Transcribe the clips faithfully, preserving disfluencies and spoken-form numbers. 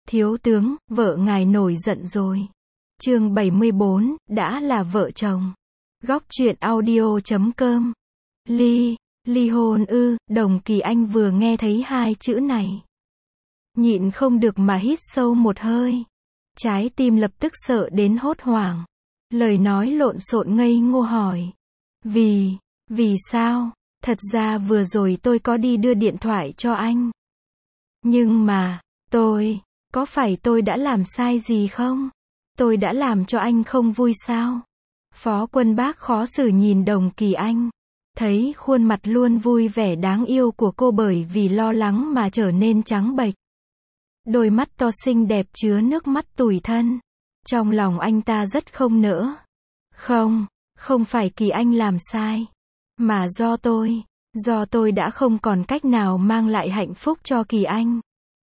Thiếu tướng, vợ ngài nổi giận rồi. Chương bảy mươi bốn, đã là vợ chồng. Góc truyện audio chấm com. Ly, ly hôn ư? Đồng Kỳ Anh vừa nghe thấy hai chữ này, nhịn không được mà hít sâu một hơi. Trái tim lập tức sợ đến hốt hoảng. Lời nói lộn xộn ngây ngô hỏi. Vì, vì sao? Thật ra vừa rồi tôi có đi đưa điện thoại cho anh. Nhưng mà, tôi, có phải tôi đã làm sai gì không? Tôi đã làm cho anh không vui sao? Phó Quân Bác khó xử nhìn Đồng Kỳ Anh. Thấy khuôn mặt luôn vui vẻ đáng yêu của cô bởi vì lo lắng mà trở nên trắng bệch. Đôi mắt to xinh đẹp chứa nước mắt tủi thân. Trong lòng anh ta rất không nỡ. Không, không phải Kỳ Anh làm sai. Mà do tôi, do tôi đã không còn cách nào mang lại hạnh phúc cho Kỳ Anh.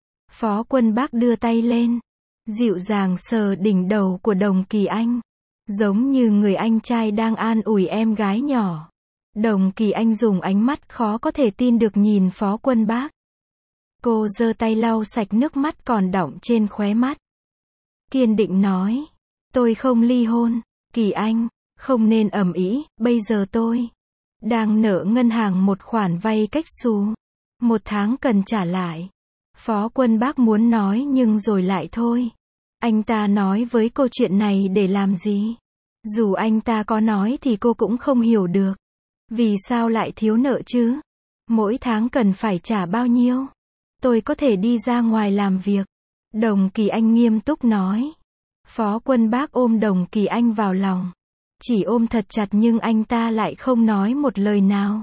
Phó Quân Bác đưa tay lên, dịu dàng sờ đỉnh đầu của Đồng Kỳ Anh, giống như người anh trai đang an ủi em gái nhỏ. Đồng Kỳ Anh dùng ánh mắt khó có thể tin được nhìn Phó Quân Bác. Cô giơ tay lau sạch nước mắt còn đọng trên khóe mắt. Kiên định nói, tôi không ly hôn, Kỳ Anh, không nên ầm ĩ, bây giờ tôi đang nợ ngân hàng một khoản vay cách xù. Một tháng cần trả lại. Phó Quân Bác muốn nói nhưng rồi lại thôi. Anh ta nói với cô chuyện này để làm gì? Dù anh ta có nói thì cô cũng không hiểu được. Vì sao lại thiếu nợ chứ? Mỗi tháng cần phải trả bao nhiêu? Tôi có thể đi ra ngoài làm việc. Đồng Kỳ Anh nghiêm túc nói. Phó Quân Bác ôm Đồng Kỳ Anh vào lòng. Chỉ ôm thật chặt nhưng anh ta lại không nói một lời nào.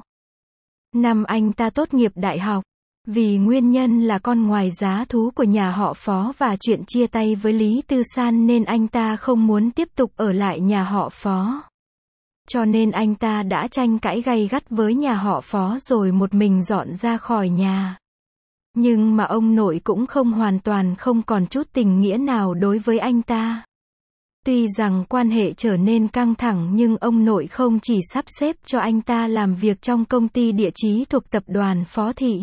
Năm anh ta tốt nghiệp đại học, vì nguyên nhân là con ngoài giá thú của nhà họ Phó và chuyện chia tay với Lý Tư San nên anh ta không muốn tiếp tục ở lại nhà họ Phó. Cho nên anh ta đã tranh cãi gay gắt với nhà họ Phó rồi một mình dọn ra khỏi nhà. Nhưng mà ông nội cũng không hoàn toàn không còn chút tình nghĩa nào đối với anh ta. Tuy rằng quan hệ trở nên căng thẳng nhưng ông nội không chỉ sắp xếp cho anh ta làm việc trong công ty địa chí thuộc tập đoàn Phó Thị,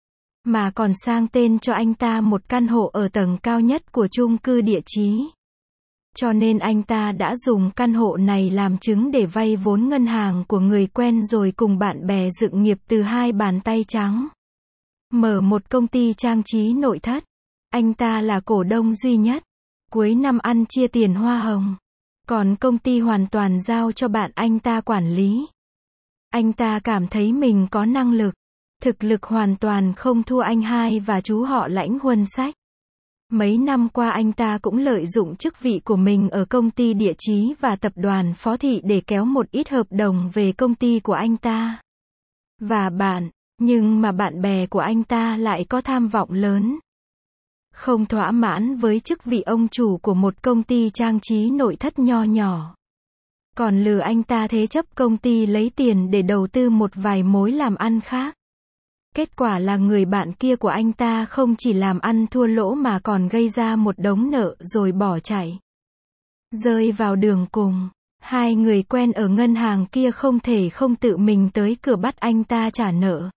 mà còn sang tên cho anh ta một căn hộ ở tầng cao nhất của chung cư địa chí. Cho nên anh ta đã dùng căn hộ này làm chứng để vay vốn ngân hàng của người quen rồi cùng bạn bè dựng nghiệp từ hai bàn tay trắng. Mở một công ty trang trí nội thất. Anh ta là cổ đông duy nhất. Cuối năm ăn chia tiền hoa hồng. Còn công ty hoàn toàn giao cho bạn anh ta quản lý. Anh ta cảm thấy mình có năng lực. Thực lực hoàn toàn không thua anh hai và chú họ Lãnh Huân Sách. Mấy năm qua anh ta cũng lợi dụng chức vị của mình ở công ty địa chí và tập đoàn Phó Thị để kéo một ít hợp đồng về công ty của anh ta. Và bạn, nhưng mà bạn bè của anh ta lại có tham vọng lớn. Không thỏa mãn với chức vị ông chủ của một công ty trang trí nội thất nho nhỏ. Còn lừa anh ta thế chấp công ty lấy tiền để đầu tư một vài mối làm ăn khác. Kết quả là người bạn kia của anh ta không chỉ làm ăn thua lỗ mà còn gây ra một đống nợ rồi bỏ chạy. Rơi vào đường cùng, hai người quen ở ngân hàng kia không thể không tự mình tới cửa bắt anh ta trả nợ.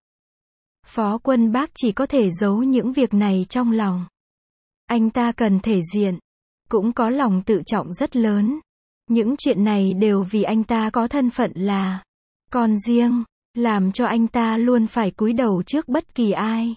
Phó Quân Bác chỉ có thể giấu những việc này trong lòng. Anh ta cần thể diện, cũng có lòng tự trọng rất lớn. Những chuyện này đều vì anh ta có thân phận là con riêng, làm cho anh ta luôn phải cúi đầu trước bất kỳ ai.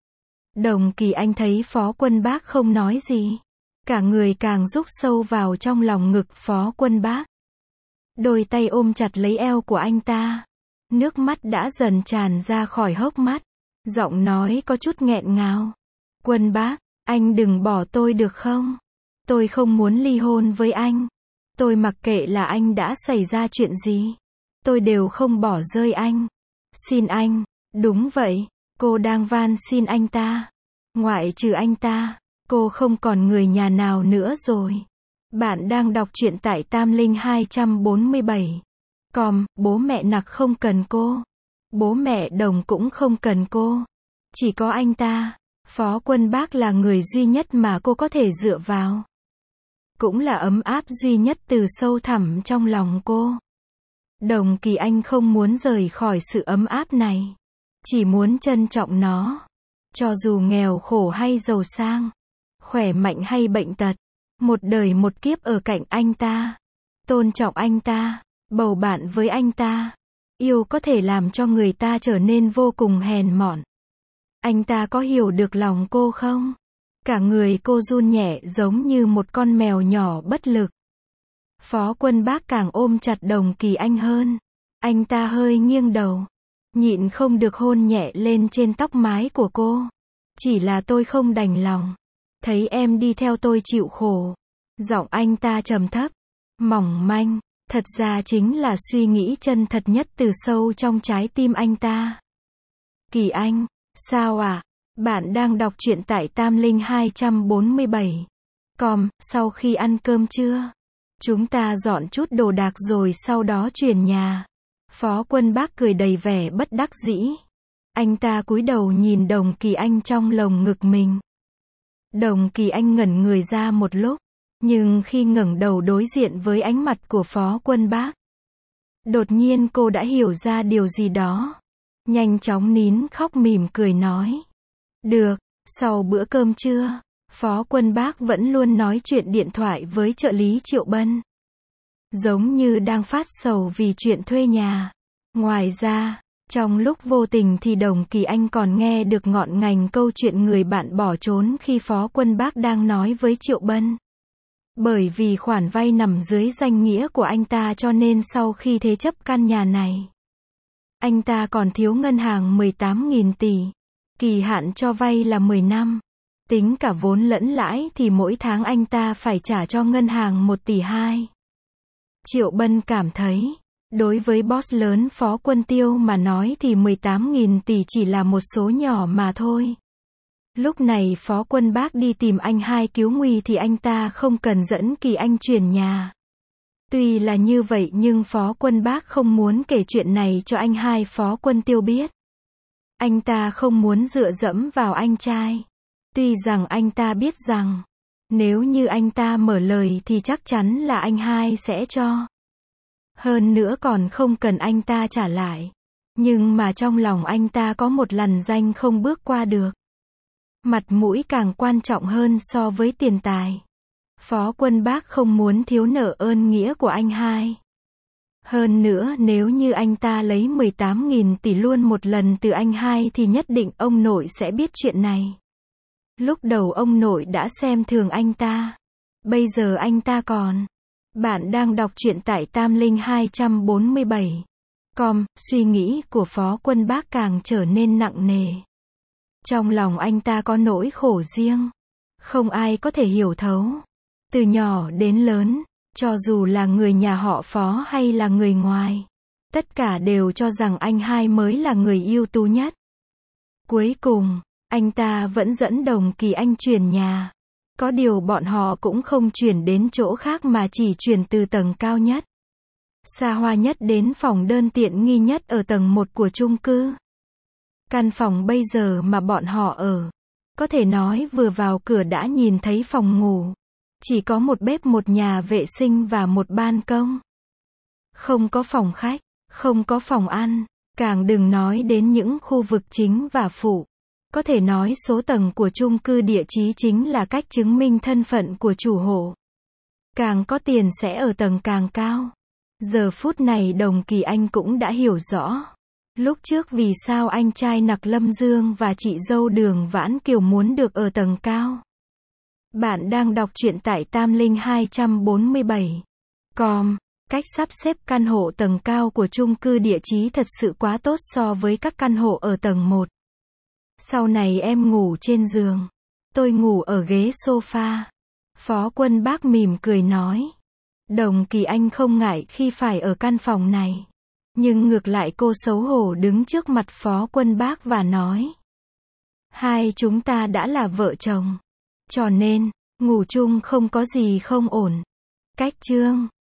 Đồng Kỳ Anh thấy Phó Quân Bác không nói gì. Cả người càng rúc sâu vào trong lòng ngực Phó Quân Bác. Đôi tay ôm chặt lấy eo của anh ta. Nước mắt đã dần tràn ra khỏi hốc mắt. Giọng nói có chút nghẹn ngào. Quân Bác, anh đừng bỏ tôi được không? Tôi không muốn ly hôn với anh. Tôi mặc kệ là anh đã xảy ra chuyện gì. Tôi đều không bỏ rơi anh. Xin anh. Đúng vậy, cô đang van xin anh ta. Ngoại trừ anh ta, cô không còn người nhà nào nữa rồi. Bạn đang đọc truyện tại Tam Linh hai bốn bảy. Com, bố mẹ Nặc không cần cô. Bố mẹ Đồng cũng không cần cô. Chỉ có anh ta. Phó Quân Bác là người duy nhất mà cô có thể dựa vào. Cũng là ấm áp duy nhất từ sâu thẳm trong lòng cô. Đồng Kỳ Anh không muốn rời khỏi sự ấm áp này. Chỉ muốn trân trọng nó. Cho dù nghèo khổ hay giàu sang. khỏe mạnh hay bệnh tật, một đời một kiếp ở cạnh anh ta, tôn trọng anh ta, bầu bạn với anh ta. Yêu có thể làm cho người ta trở nên vô cùng hèn mọn. Anh ta có hiểu được lòng cô không? Cả người cô run nhẹ giống như một con mèo nhỏ bất lực. Phó Quân Bác càng ôm chặt Đồng Kỳ Anh hơn. Anh ta hơi nghiêng đầu, nhịn không được hôn nhẹ lên trên tóc mái của cô. Chỉ là tôi không đành lòng. Thấy em đi theo tôi chịu khổ. Giọng anh ta trầm thấp, mỏng manh. Thật ra chính là suy nghĩ chân thật nhất từ sâu trong trái tim anh ta. Kỳ Anh, sao ạ? À? Bạn đang đọc truyện tại Tam Linh hai bốn bảy. Com, sau khi ăn cơm trưa, chúng ta dọn chút đồ đạc rồi sau đó chuyển nhà. Phó Quân Bác cười đầy vẻ bất đắc dĩ. Anh ta cúi đầu nhìn Đồng Kỳ Anh trong lồng ngực mình. Đồng Kỳ Anh ngẩn người ra một lúc, nhưng khi ngẩng đầu đối diện với ánh mặt của Phó Quân Bác, đột nhiên cô đã hiểu ra điều gì đó. Nhanh chóng nín khóc mỉm cười nói. Được, sau bữa cơm trưa, Phó Quân Bác vẫn luôn nói chuyện điện thoại với trợ lý Triệu Bân. Giống như đang phát sầu vì chuyện thuê nhà. Ngoài ra, trong lúc vô tình thì Đồng Kỳ Anh còn nghe được ngọn ngành câu chuyện người bạn bỏ trốn khi Phó Quân Bác đang nói với Triệu Bân. Bởi vì khoản vay nằm dưới danh nghĩa của anh ta cho nên sau khi thế chấp căn nhà này, anh ta còn thiếu ngân hàng mười tám nghìn tỷ. Kỳ hạn cho vay là mười năm. Tính cả vốn lẫn lãi thì mỗi tháng anh ta phải trả cho ngân hàng một tỷ hai. Triệu Bân cảm thấy, đối với boss lớn Phó Quân Tiêu mà nói thì mười tám nghìn tỷ chỉ là một số nhỏ mà thôi. Lúc này Phó Quân Bác đi tìm anh hai cứu nguy thì anh ta không cần dẫn Kỳ Anh chuyển nhà. Tuy là như vậy nhưng Phó Quân Bác không muốn kể chuyện này cho anh hai Phó Quân Tiêu biết. Anh ta không muốn dựa dẫm vào anh trai. Tuy rằng anh ta biết rằng, nếu như anh ta mở lời thì chắc chắn là anh hai sẽ cho. Hơn nữa còn không cần anh ta trả lại. Nhưng mà trong lòng anh ta có một lằn ranh không bước qua được. Mặt mũi càng quan trọng hơn so với tiền tài. Phó Quân Bác không muốn thiếu nợ ơn nghĩa của anh hai. Hơn nữa nếu như anh ta lấy mười tám nghìn tỷ luôn một lần từ anh hai thì nhất định ông nội sẽ biết chuyện này. Lúc đầu ông nội đã xem thường anh ta. Bây giờ anh ta còn. Bạn đang đọc truyện tại Tam Linh hai bốn bảy. Com, suy nghĩ của Phó Quân Bác càng trở nên nặng nề. Trong lòng anh ta có nỗi khổ riêng. Không ai có thể hiểu thấu. Từ nhỏ đến lớn, cho dù là người nhà họ Phó hay là người ngoài, tất cả đều cho rằng anh hai mới là người ưu tú nhất. Cuối cùng, anh ta vẫn dẫn Đồng Kỳ Anh chuyển nhà. Có điều bọn họ cũng không chuyển đến chỗ khác mà chỉ chuyển từ tầng cao nhất, xa hoa nhất đến phòng đơn tiện nghi nhất ở tầng một của chung cư. Căn phòng bây giờ mà bọn họ ở, có thể nói vừa vào cửa đã nhìn thấy phòng ngủ. Chỉ có một bếp, một nhà vệ sinh và một ban công. Không có phòng khách, không có phòng ăn, càng đừng nói đến những khu vực chính và phụ. Có thể nói số tầng của chung cư địa chí chính là cách chứng minh thân phận của chủ hộ. Càng có tiền sẽ ở tầng càng cao. Giờ phút này Đồng Kỳ Anh cũng đã hiểu rõ. Lúc trước vì sao anh trai Nặc Lâm Dương và chị dâu Đường Vãn Kiều muốn được ở tầng cao. Bạn đang đọc truyện tại Tam Linh hai bốn bảy. Com, cách sắp xếp căn hộ tầng cao của chung cư địa chí thật sự quá tốt so với các căn hộ ở tầng một. Sau này em ngủ trên giường, tôi ngủ ở ghế sofa. Phó Quân Bác mỉm cười nói. Đồng Kỳ Anh không ngại khi phải ở căn phòng này. Nhưng ngược lại cô xấu hổ đứng trước mặt Phó Quân Bác và nói. Hai chúng ta đã là vợ chồng. Cho nên, ngủ chung không có gì không ổn. Cách chương